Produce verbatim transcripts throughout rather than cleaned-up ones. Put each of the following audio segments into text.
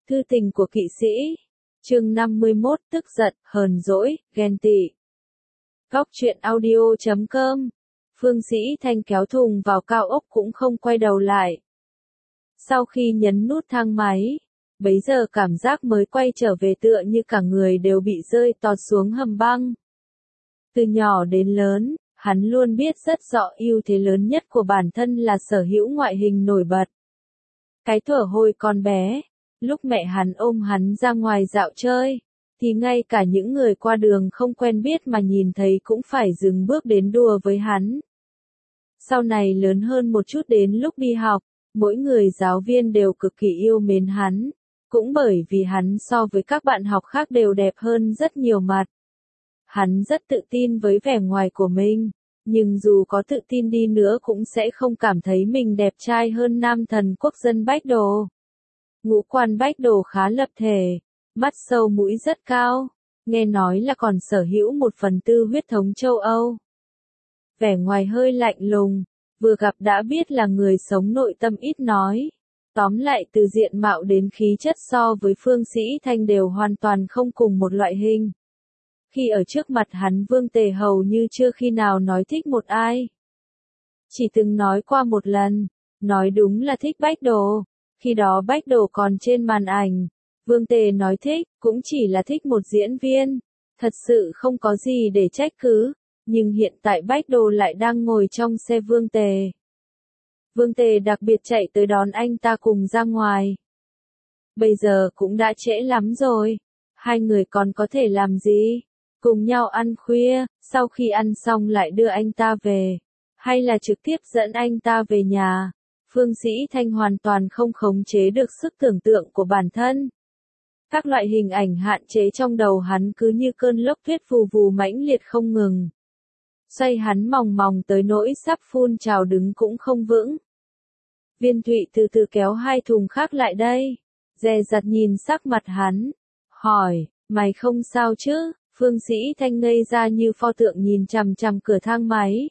Thư tình của kỵ sĩ. Chương năm mươi mốt, tức giận, hờn dỗi, ghen tị. Góc truyện audio chấm com. Phương Sĩ Thanh kéo thùng vào cao ốc cũng không quay đầu lại. Sau khi nhấn nút thang máy, bấy giờ cảm giác mới quay trở về tựa như cả người đều bị rơi tọt xuống hầm băng. Từ nhỏ đến lớn, hắn luôn biết rất rõ ưu thế lớn nhất của bản thân là sở hữu ngoại hình nổi bật. Cái thuở hồi còn bé, lúc mẹ hắn ôm hắn ra ngoài dạo chơi, thì ngay cả những người qua đường không quen biết mà nhìn thấy cũng phải dừng bước đến đùa với hắn. Sau này lớn hơn một chút đến lúc đi học, mỗi người giáo viên đều cực kỳ yêu mến hắn, cũng bởi vì hắn so với các bạn học khác đều đẹp hơn rất nhiều mặt. Hắn rất tự tin với vẻ ngoài của mình, nhưng dù có tự tin đi nữa cũng sẽ không cảm thấy mình đẹp trai hơn nam thần quốc dân Bách Đồ. Ngũ quan Bách Đồ khá lập thể, mắt sâu mũi rất cao, nghe nói là còn sở hữu một phần tư huyết thống châu Âu. Vẻ ngoài hơi lạnh lùng, vừa gặp đã biết là người sống nội tâm ít nói. Tóm lại từ diện mạo đến khí chất so với Phương Sĩ Thanh đều hoàn toàn không cùng một loại hình. Khi ở trước mặt hắn Vương Tề hầu như chưa khi nào nói thích một ai. Chỉ từng nói qua một lần, nói đúng là thích Bách Đồ, khi đó Bách Đồ còn trên màn ảnh. Vương Tề nói thích, cũng chỉ là thích một diễn viên, thật sự không có gì để trách cứ, nhưng hiện tại Bách Đồ lại đang ngồi trong xe Vương Tề. Vương Tề đặc biệt chạy tới đón anh ta cùng ra ngoài. Bây giờ cũng đã trễ lắm rồi, hai người còn có thể làm gì? Cùng nhau ăn khuya, sau khi ăn xong lại đưa anh ta về, hay là trực tiếp dẫn anh ta về nhà? Phương Sĩ Thanh hoàn toàn không khống chế được sức tưởng tượng của bản thân. Các loại hình ảnh hạn chế trong đầu hắn cứ như cơn lốc tuyết vù vù mãnh liệt không ngừng. Xoay hắn mòng mòng tới nỗi sắp phun trào đứng cũng không vững. Viên Thụy từ từ kéo hai thùng khác lại đây, dè dặt nhìn sắc mặt hắn, hỏi, mày không sao chứ? Phương Sĩ Thanh ngây ra như pho tượng nhìn chằm chằm cửa thang máy.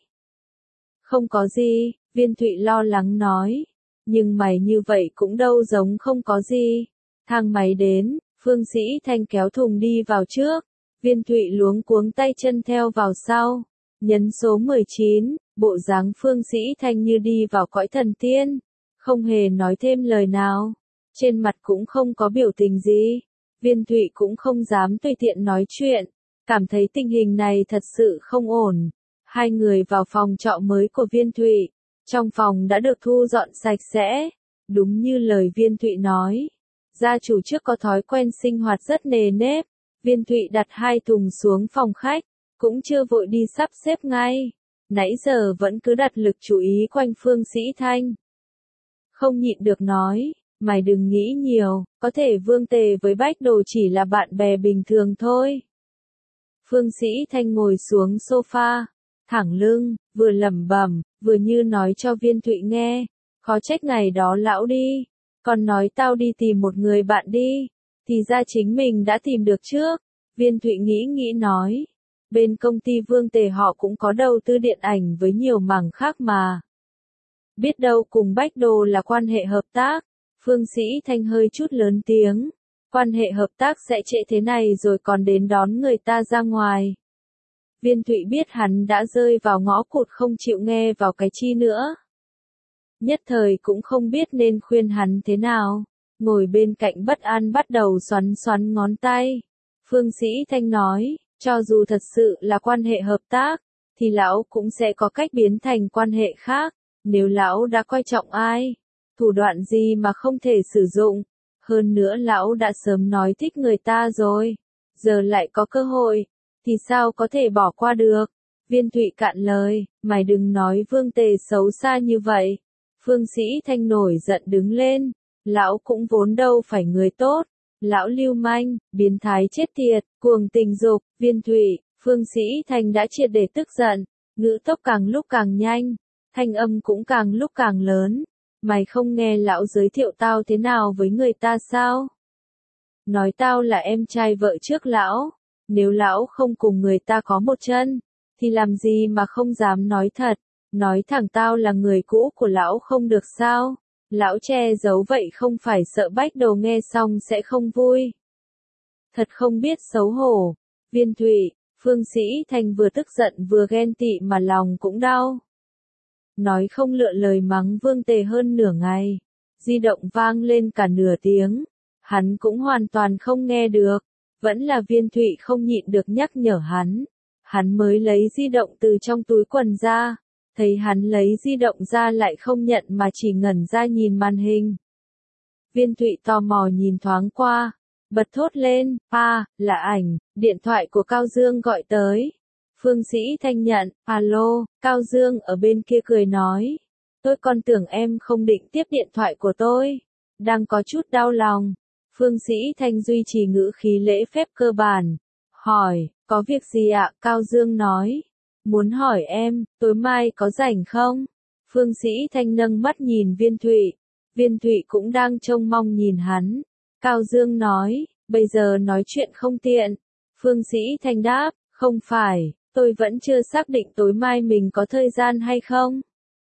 Không có gì, Viên Thụy lo lắng nói, nhưng mày như vậy cũng đâu giống không có gì. Thang máy đến, Phương Sĩ Thanh kéo thùng đi vào trước, Viên Thụy luống cuống tay chân theo vào sau, nhấn số mười chín, bộ dáng Phương Sĩ Thanh như đi vào cõi thần tiên, không hề nói thêm lời nào, trên mặt cũng không có biểu tình gì. Viên Thụy cũng không dám tùy tiện nói chuyện, cảm thấy tình hình này thật sự không ổn. Hai người vào phòng trọ mới của Viên Thụy, trong phòng đã được thu dọn sạch sẽ, đúng như lời Viên Thụy nói. Gia chủ trước có thói quen sinh hoạt rất nề nếp. Viên Thụy đặt hai thùng xuống phòng khách, cũng chưa vội đi sắp xếp ngay. Nãy giờ vẫn cứ đặt lực chú ý quanh Phương Sĩ Thanh. Không nhịn được nói, mày đừng nghĩ nhiều, có thể Vương Tề với Bách Đồ chỉ là bạn bè bình thường thôi. Phương Sĩ Thanh ngồi xuống sofa, thẳng lưng, vừa lẩm bẩm, vừa như nói cho Viên Thụy nghe, khó trách ngày đó lão đi, còn nói tao đi tìm một người bạn đi, thì ra chính mình đã tìm được trước. Viên Thụy nghĩ nghĩ nói, bên công ty Vương Tề họ cũng có đầu tư điện ảnh với nhiều mảng khác mà. Biết đâu cùng Bách Đồ là quan hệ hợp tác. Phương Sĩ Thanh hơi chút lớn tiếng, quan hệ hợp tác sẽ trễ thế này rồi còn đến đón người ta ra ngoài. Viên Thụy biết hắn đã rơi vào ngõ cụt không chịu nghe vào cái chi nữa. Nhất thời cũng không biết nên khuyên hắn thế nào, ngồi bên cạnh bất an bắt đầu xoắn xoắn ngón tay. Phương Sĩ Thanh nói, cho dù thật sự là quan hệ hợp tác, thì lão cũng sẽ có cách biến thành quan hệ khác, nếu lão đã coi trọng ai, thủ đoạn gì mà không thể sử dụng. Hơn nữa lão đã sớm nói thích người ta rồi, giờ lại có cơ hội, thì sao có thể bỏ qua được. Viên Thụy cạn lời, mày đừng nói Vương Tề xấu xa như vậy. Phương Sĩ Thanh nổi giận đứng lên, lão cũng vốn đâu phải người tốt, lão lưu manh, biến thái chết tiệt, cuồng tình dục. Viên Thụy, Phương Sĩ Thanh đã triệt để tức giận, ngữ tốc càng lúc càng nhanh, thanh âm cũng càng lúc càng lớn. Mày không nghe lão giới thiệu tao thế nào với người ta sao? Nói tao là em trai vợ trước lão, nếu lão không cùng người ta có một chân, thì làm gì mà không dám nói thật, nói thẳng tao là người cũ của lão không được sao? Lão che giấu vậy không phải sợ Bách Đồ nghe xong sẽ không vui. Thật không biết xấu hổ. Viên Thụy, Phương Sĩ Thanh vừa tức giận vừa ghen tị mà lòng cũng đau. Nói không lựa lời mắng Vương Tề hơn nửa ngày. Di động vang lên cả nửa tiếng. Hắn cũng hoàn toàn không nghe được. Vẫn là Viên Thụy không nhịn được nhắc nhở hắn. Hắn mới lấy di động từ trong túi quần ra. Thấy hắn lấy di động ra lại không nhận mà chỉ ngẩn ra nhìn màn hình. Viên Thụy tò mò nhìn thoáng qua. Bật thốt lên, pa, là ảnh, điện thoại của Cao Dương gọi tới. Phương Sĩ Thanh nhận, alo, Cao Dương ở bên kia cười nói. Tôi còn tưởng em không định tiếp điện thoại của tôi. Đang có chút đau lòng. Phương Sĩ Thanh duy trì ngữ khí lễ phép cơ bản. Hỏi, có việc gì ạ? Cao Dương nói. Muốn hỏi em, tối mai có rảnh không? Phương Sĩ Thanh nâng mắt nhìn Viên Thụy. Viên Thụy cũng đang trông mong nhìn hắn. Cao Dương nói, bây giờ nói chuyện không tiện. Phương Sĩ Thanh đáp, không phải, tôi vẫn chưa xác định tối mai mình có thời gian hay không.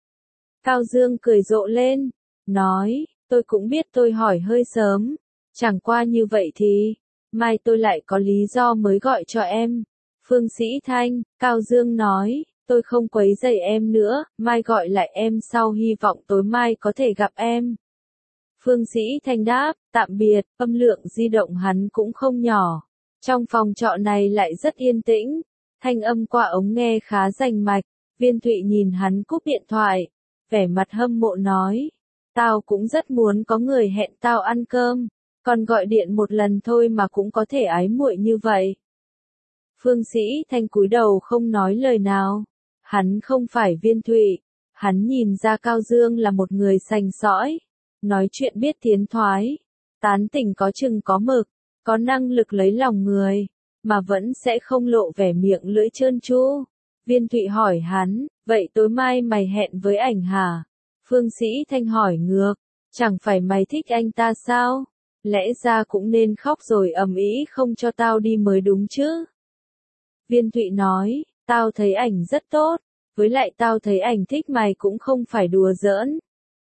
Cao Dương cười rộ lên, nói, tôi cũng biết tôi hỏi hơi sớm. Chẳng qua như vậy thì, mai tôi lại có lý do mới gọi cho em. Phương Sĩ Thanh, Cao Dương nói, tôi không quấy rầy em nữa, mai gọi lại em sau hy vọng tối mai có thể gặp em. Phương Sĩ Thanh đáp, tạm biệt, âm lượng di động hắn cũng không nhỏ. Trong phòng trọ này lại rất yên tĩnh, thanh âm qua ống nghe khá rành mạch. Viên Thụy nhìn hắn cúp điện thoại, vẻ mặt hâm mộ nói, tao cũng rất muốn có người hẹn tao ăn cơm, còn gọi điện một lần thôi mà cũng có thể ái muội như vậy. Phương Sĩ Thanh cúi đầu không nói lời nào, hắn không phải Viên Thụy, hắn nhìn ra Cao Dương là một người sành sõi. Nói chuyện biết tiến thoái, tán tỉnh có chừng có mực, có năng lực lấy lòng người, mà vẫn sẽ không lộ vẻ miệng lưỡi trơn tru. Viên Thụy hỏi hắn, vậy tối mai mày hẹn với ảnh hả? Phương Sĩ Thanh hỏi ngược, chẳng phải mày thích anh ta sao? Lẽ ra cũng nên khóc rồi ầm ĩ không cho tao đi mới đúng chứ? Viên Thụy nói, tao thấy ảnh rất tốt, với lại tao thấy ảnh thích mày cũng không phải đùa giỡn.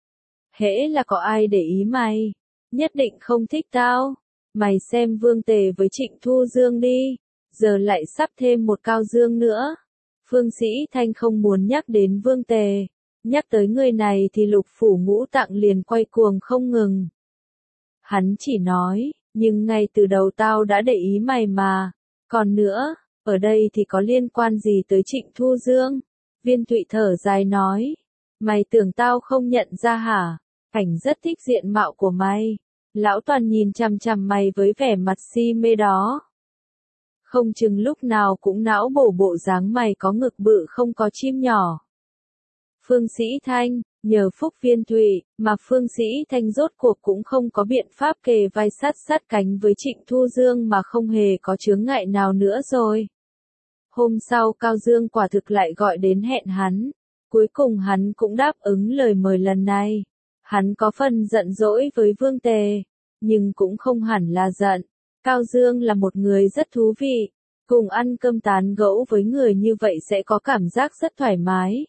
Hễ là có ai để ý mày, nhất định không thích tao. Mày xem Vương Tề với Trịnh Thu Dương đi, giờ lại sắp thêm một Cao Dương nữa. Phương Sĩ Thanh không muốn nhắc đến Vương Tề, nhắc tới người này thì lục phủ ngũ tạng liền quay cuồng không ngừng. Hắn chỉ nói, nhưng ngay từ đầu tao đã để ý mày mà, còn nữa, ở đây thì có liên quan gì tới Trịnh Thu Dương? Viên Thụy thở dài nói, mày tưởng tao không nhận ra hả? Ảnh rất thích diện mạo của mày. Lão toàn nhìn chằm chằm mày với vẻ mặt si mê đó. Không chừng lúc nào cũng não bổ bộ dáng mày có ngực bự không có chim nhỏ. Phương Sĩ Thanh, nhờ phúc Viên Thụy, mà Phương Sĩ Thanh rốt cuộc cũng không có biện pháp kề vai sát sát cánh với Trịnh Thu Dương mà không hề có chướng ngại nào nữa rồi. Hôm sau Cao Dương quả thực lại gọi đến hẹn hắn. Cuối cùng hắn cũng đáp ứng lời mời lần này. Hắn có phần giận dỗi với Vương Tề, nhưng cũng không hẳn là giận. Cao Dương là một người rất thú vị, cùng ăn cơm tán gẫu với người như vậy sẽ có cảm giác rất thoải mái.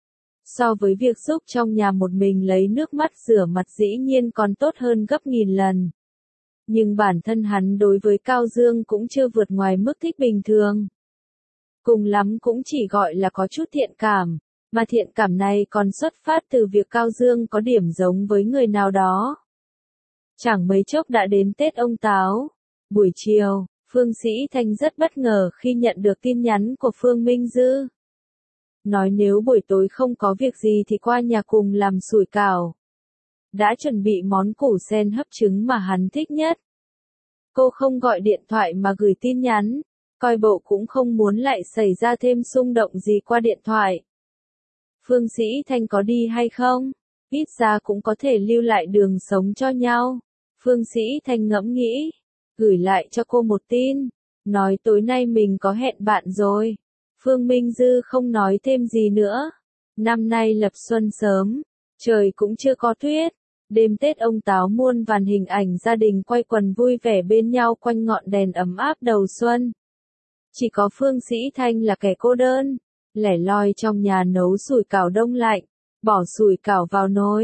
So với việc giúp trong nhà một mình lấy nước mắt rửa mặt dĩ nhiên còn tốt hơn gấp nghìn lần. Nhưng bản thân hắn đối với Cao Dương cũng chưa vượt ngoài mức thích bình thường. Cùng lắm cũng chỉ gọi là có chút thiện cảm. Mà thiện cảm này còn xuất phát từ việc Cao Dương có điểm giống với người nào đó. Chẳng mấy chốc đã đến Tết ông Táo. Buổi chiều, Phương Sĩ Thanh rất bất ngờ khi nhận được tin nhắn của Phương Minh Dư. Nói nếu buổi tối không có việc gì thì qua nhà cùng làm sủi cảo. Đã chuẩn bị món củ sen hấp trứng mà hắn thích nhất. Cô không gọi điện thoại mà gửi tin nhắn, coi bộ cũng không muốn lại xảy ra thêm xung động gì qua điện thoại. Phương Sĩ Thanh có đi hay không? Ít ra cũng có thể lưu lại đường sống cho nhau. Phương Sĩ Thanh ngẫm nghĩ, gửi lại cho cô một tin, nói tối nay mình có hẹn bạn rồi. Phương Minh Dư không nói thêm gì nữa. Năm nay lập xuân sớm, trời cũng chưa có tuyết. Đêm Tết ông Táo muôn vàn hình ảnh gia đình quây quần vui vẻ bên nhau quanh ngọn đèn ấm áp đầu xuân. Chỉ có Phương Sĩ Thanh là kẻ cô đơn, lẻ loi trong nhà nấu sủi cảo đông lạnh, bỏ sủi cảo vào nồi,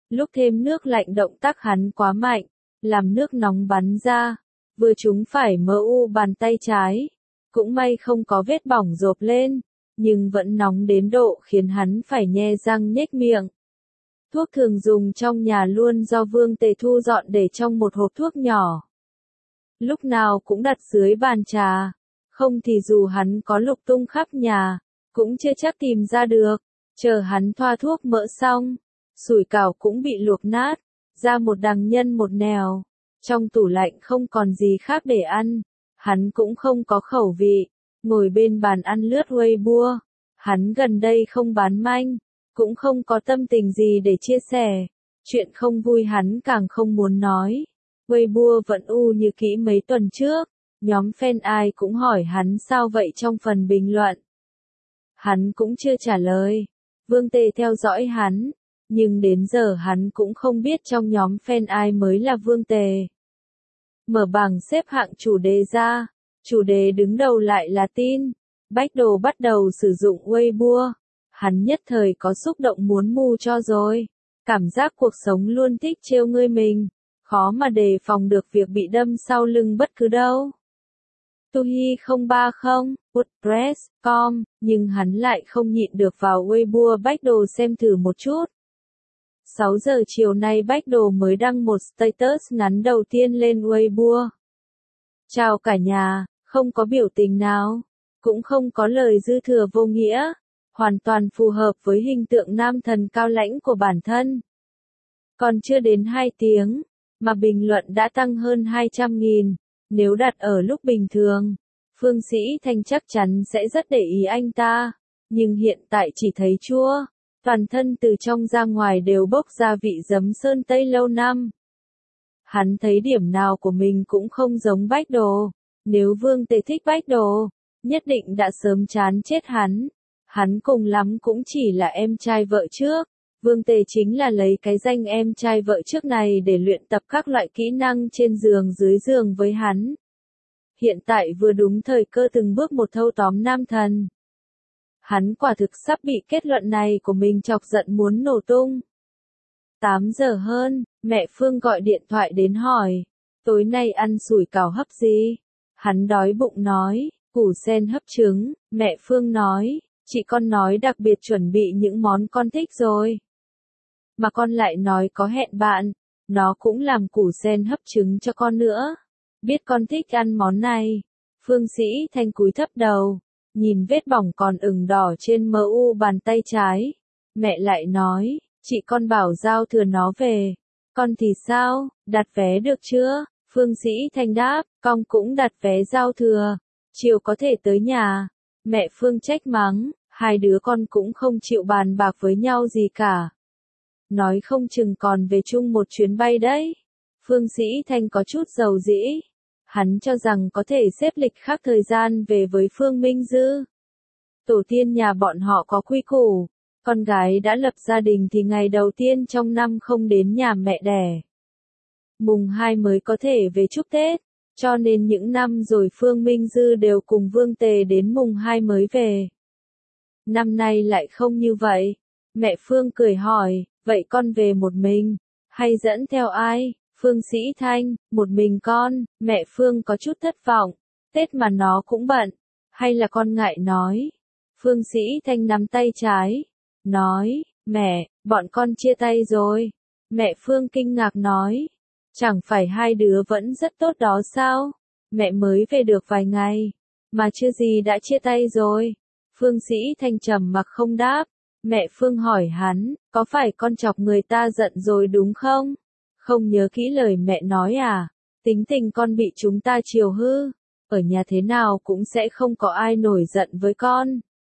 Lúc thêm nước lạnh động tác hắn quá mạnh, làm nước nóng bắn ra, vừa trúng phải em u bàn tay trái. Cũng may không có vết bỏng rộp lên, nhưng vẫn nóng đến độ khiến hắn phải nhe răng nhếch miệng. Thuốc thường dùng trong nhà luôn do Vương Tề thu dọn để trong một hộp thuốc nhỏ. Lúc nào cũng đặt dưới bàn trà, không thì dù hắn có lục tung khắp nhà, cũng chưa chắc tìm ra được. Chờ hắn thoa thuốc mỡ xong, sủi cảo cũng bị luộc nát, ra một đằng nhân một nẻo. Trong tủ lạnh không còn gì khác để ăn, hắn cũng không có khẩu vị, ngồi bên bàn ăn lướt Weibo. Hắn gần đây không bán manh, cũng không có tâm tình gì để chia sẻ, chuyện không vui hắn càng không muốn nói. Weibo vẫn u như kỹ mấy tuần trước, nhóm fan ai cũng hỏi hắn sao vậy trong phần bình luận. Hắn cũng chưa trả lời, Vương Tề theo dõi hắn, nhưng đến giờ hắn cũng không biết trong nhóm fan ai mới là Vương Tề. Mở bảng xếp hạng chủ đề ra, chủ đề đứng đầu lại là tin. Bách Đồ bắt đầu sử dụng Weibo, hắn nhất thời có xúc động muốn mu cho rồi. Cảm giác cuộc sống luôn thích trêu ngươi mình, khó mà đề phòng được việc bị đâm sau lưng bất cứ đâu. Tuhi không ba không, WordPress chấm com, nhưng hắn lại không nhịn được vào Weibo Bách Đồ xem thử một chút. sáu giờ chiều nay Bách Đồ mới đăng một status ngắn đầu tiên lên Weibo. Chào cả nhà, không có biểu tình nào, cũng không có lời dư thừa vô nghĩa, hoàn toàn phù hợp với hình tượng nam thần cao lãnh của bản thân. Còn chưa đến hai tiếng, mà bình luận đã tăng hơn hai trăm nghìn, nếu đặt ở lúc bình thường, Phương Sĩ Thanh chắc chắn sẽ rất để ý anh ta, nhưng hiện tại chỉ thấy chua, toàn thân từ trong ra ngoài đều bốc ra vị giấm sơn tây lâu năm. Hắn thấy điểm nào của mình cũng không giống Bách Đồ, nếu Vương Tề thích Bách Đồ, nhất định đã sớm chán chết hắn. Hắn cùng lắm cũng chỉ là em trai vợ trước. Vương Tề chính là lấy cái danh em trai vợ trước này để luyện tập các loại kỹ năng trên giường dưới giường với hắn. Hiện tại vừa đúng thời cơ từng bước một thâu tóm nam thần. Hắn quả thực sắp bị kết luận này của mình chọc giận muốn nổ tung. tám giờ hơn, mẹ Phương gọi điện thoại đến hỏi, tối nay ăn sủi cảo hấp gì? Hắn đói bụng nói, củ sen hấp trứng. Mẹ Phương nói, chị con nói đặc biệt chuẩn bị những món con thích rồi. Mà con lại nói có hẹn bạn, nó cũng làm củ sen hấp trứng cho con nữa. Biết con thích ăn món này. Phương Sĩ Thanh cúi thấp đầu, nhìn vết bỏng còn ửng đỏ trên em u bàn tay trái. Mẹ lại nói, chị con bảo giao thừa nó về. Con thì sao, đặt vé được chưa? Phương Sĩ Thanh đáp, con cũng đặt vé giao thừa, chiều có thể tới nhà. Mẹ Phương trách mắng, hai đứa con cũng không chịu bàn bạc với nhau gì cả. Nói không chừng còn về chung một chuyến bay đấy. Phương Sĩ Thanh có chút dầu dĩ. Hắn cho rằng có thể xếp lịch khác thời gian về với Phương Minh Dư. Tổ tiên nhà bọn họ có quy củ, con gái đã lập gia đình thì ngày đầu tiên trong năm không đến nhà mẹ đẻ. Mùng hai mới có thể về chúc Tết, cho nên những năm rồi Phương Minh Dư đều cùng Vương Tề đến mùng hai mới về. Năm nay lại không như vậy. Mẹ Phương cười hỏi, vậy con về một mình, hay dẫn theo ai? Phương Sĩ Thanh, một mình con. Mẹ Phương có chút thất vọng, Tết mà nó cũng bận, hay là con ngại nói? Phương Sĩ Thanh nắm tay trái, nói, mẹ, bọn con chia tay rồi. Mẹ Phương kinh ngạc nói, chẳng phải hai đứa vẫn rất tốt đó sao? Mẹ mới về được vài ngày, mà chưa gì đã chia tay rồi. Phương Sĩ Thanh trầm mặc không đáp. Mẹ Phương hỏi hắn, có phải con chọc người ta giận rồi đúng không? Không nhớ kỹ lời mẹ nói à? Tính tình con bị chúng ta chiều hư, ở nhà thế nào cũng sẽ không có ai nổi giận với con.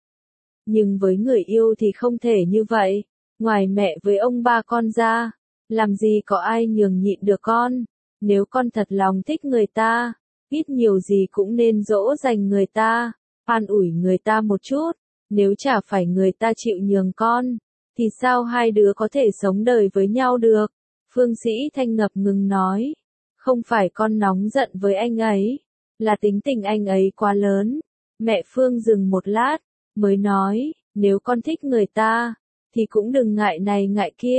Nhưng với người yêu thì không thể như vậy, ngoài mẹ với ông ba con ra, làm gì có ai nhường nhịn được con. Nếu con thật lòng thích người ta, ít nhiều gì cũng nên dỗ dành người ta, an ủi người ta một chút. Nếu chả phải người ta chịu nhường con, thì sao hai đứa có thể sống đời với nhau được? Phương Sĩ Thanh ngập ngừng nói, không phải con nóng giận với anh ấy, là tính tình anh ấy quá lớn. Mẹ Phương dừng một lát, mới nói, nếu con thích người ta, thì cũng đừng ngại này ngại kia,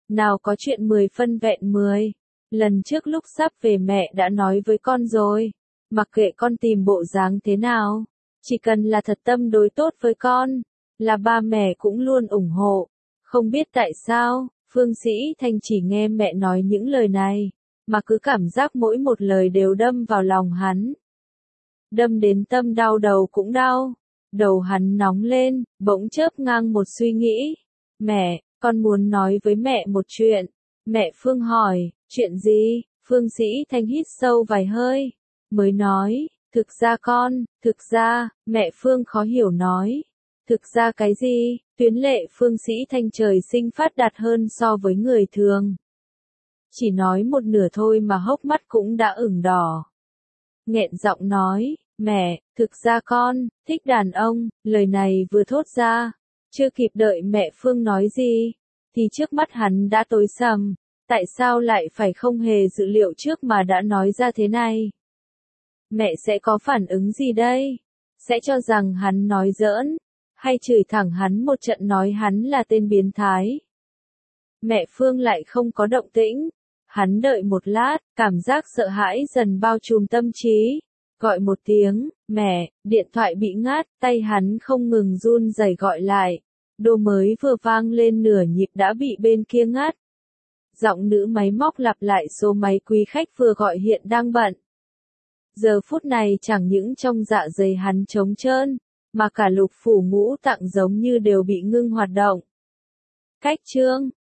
Nào có chuyện mười phân vẹn mười. Lần trước lúc sắp về mẹ đã nói với con rồi. Mặc kệ con tìm bộ dáng thế nào. Chỉ cần là thật tâm đối tốt với con. Là ba mẹ cũng luôn ủng hộ. Không biết tại sao, Phương Sĩ Thanh chỉ nghe mẹ nói những lời này. Mà cứ cảm giác mỗi một lời đều đâm vào lòng hắn. Đâm đến tâm đau đầu cũng đau. Đầu hắn nóng lên, bỗng chớp ngang một suy nghĩ. Mẹ, con muốn nói với mẹ một chuyện. Mẹ Phương hỏi, chuyện gì? Phương Sĩ Thanh hít sâu vài hơi. Mới nói, thực ra con, thực ra, mẹ Phương khó hiểu nói. Thực ra cái gì? Tuyến lệ Phương Sĩ Thanh trời sinh phát đạt hơn so với người thường. Chỉ nói một nửa thôi mà hốc mắt cũng đã ửng đỏ. Nghẹn giọng nói, mẹ, thực ra con, thích đàn ông, lời này vừa thốt ra. Chưa kịp đợi mẹ Phương nói gì, thì trước mắt hắn đã tối sầm. Tại sao lại phải không hề dự liệu trước mà đã nói ra thế này? Mẹ sẽ có phản ứng gì đây? Sẽ cho rằng hắn nói giỡn, hay chửi thẳng hắn một trận nói hắn là tên biến thái? Mẹ Phương lại không có động tĩnh. Hắn đợi một lát, cảm giác sợ hãi dần bao trùm tâm trí. Gọi một tiếng, mẹ, điện thoại bị ngắt, tay hắn không ngừng run rẩy gọi lại. Đô mới vừa vang lên nửa nhịp đã bị bên kia ngắt. Giọng nữ máy móc lặp lại số máy quý khách vừa gọi hiện đang bận. Giờ phút này chẳng những trong dạ dày hắn trống trơn, mà cả lục phủ ngũ tạng giống như đều bị ngưng hoạt động. Cách chương